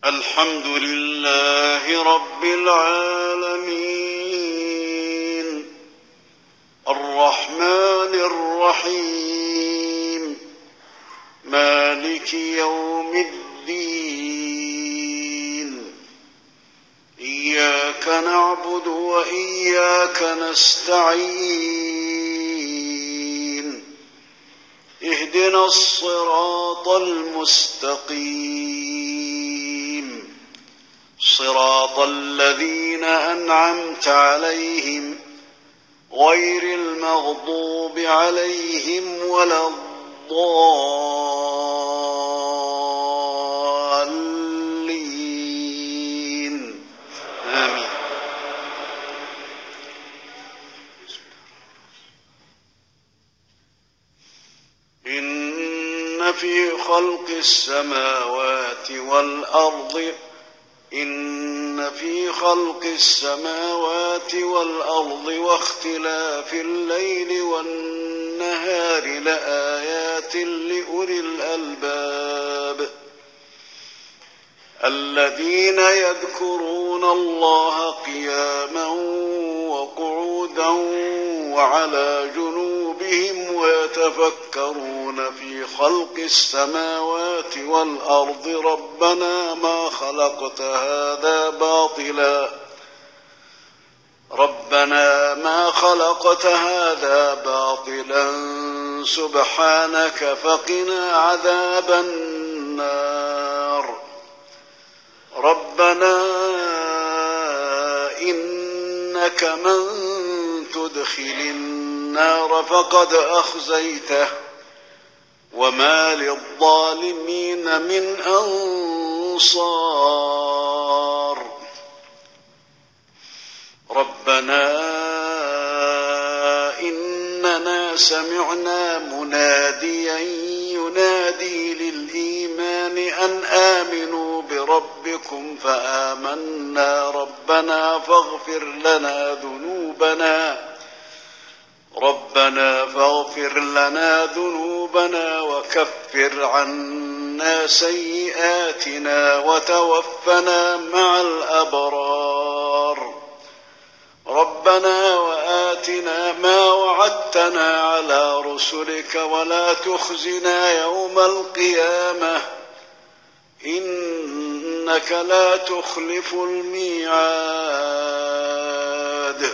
الحمد لله رب العالمين الرحمن الرحيم مالك يوم الدين إياك نعبد وإياك نستعين اهدنا الصراط المستقيم صراط الذين أنعمت عليهم غير المغضوب عليهم ولا الضالين آمين. إن في خلق السماوات والأرض واختلاف الليل والنهار لآيات لأولي الألباب الذين يذكرون الله قياما وقعودا وعلى جنوبهم ويتفكرون في خلق السماوات والأرض ربنا ما خلقت هذا باطلا سبحانك فقنا عذاب النار ربنا إنك من تدخل النار فقد أخزيته وما للظالمين من أنصار ربنا إننا سمعنا مناديا ينادي للإيمان أن آمنوا بربكم فآمنا ربنا فاغفر لنا ذنوبنا وكفر عنا سيئاتنا وتوفنا مع الأبرار ربنا وآتنا ما وعدتنا على رسلك ولا تخزنا يوم القيامة إنك لا تخلف الميعاد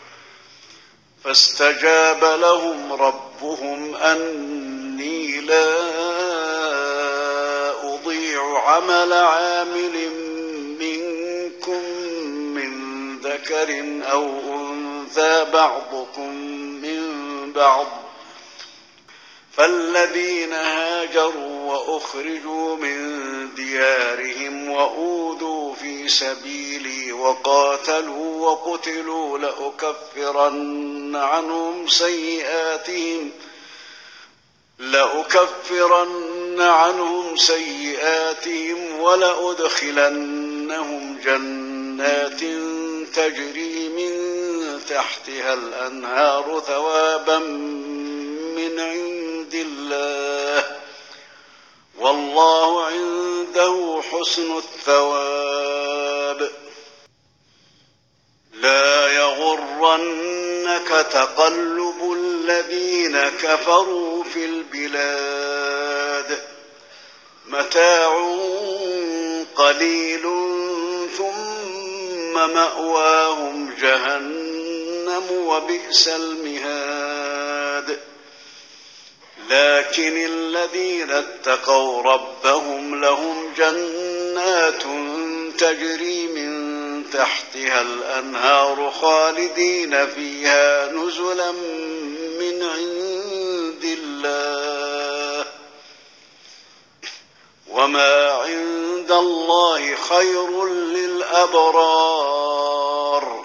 فاستجاب لهم ربهم أني لا أضيع عمل عامل منكم من ذكر أو أنثى بعضكم من بعض فالذين هاجروا وأخرجوا من ديارهم وأوذوا في سبيلي وقاتلوا وقتلوا لأكفرن عنهم سيئاتهم ولأدخلنهم جنات تجري من تحتها الأنهار ثوابا من عند الله والله عنده حسن الثواب لا يغرنك تقلب الذين كفروا في البلاد متاع قليل ثم مأواهم جهنم وبئس المهاد لكن الذين اتقوا ربهم لهم جنات تجري من تحتها الأنهار خالدين فيها نزلا من عند الله وما عند الله خير للأبرار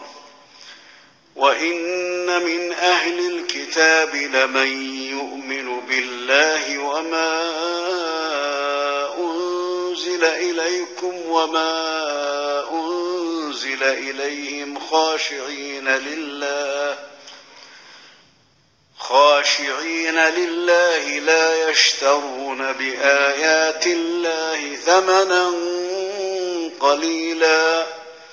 وإن من أهل الكتاب لمن يؤمن بالله وما أنزل إليكم وما أنزل إليهم خاشعين لله لا يشترون بآيات الله ثمنا قليلا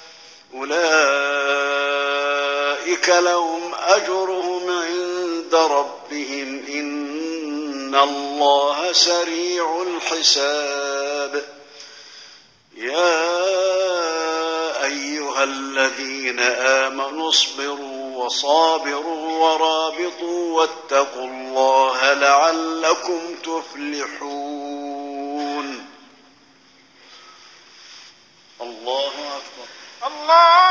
أولئك لهم أجرهم عند ربهم إن الله سريع الحساب يا أيها الذين آمنوا اصبروا وصابروا ورابطوا واتقوا الله لعلكم تفلحون الله أكبر. الله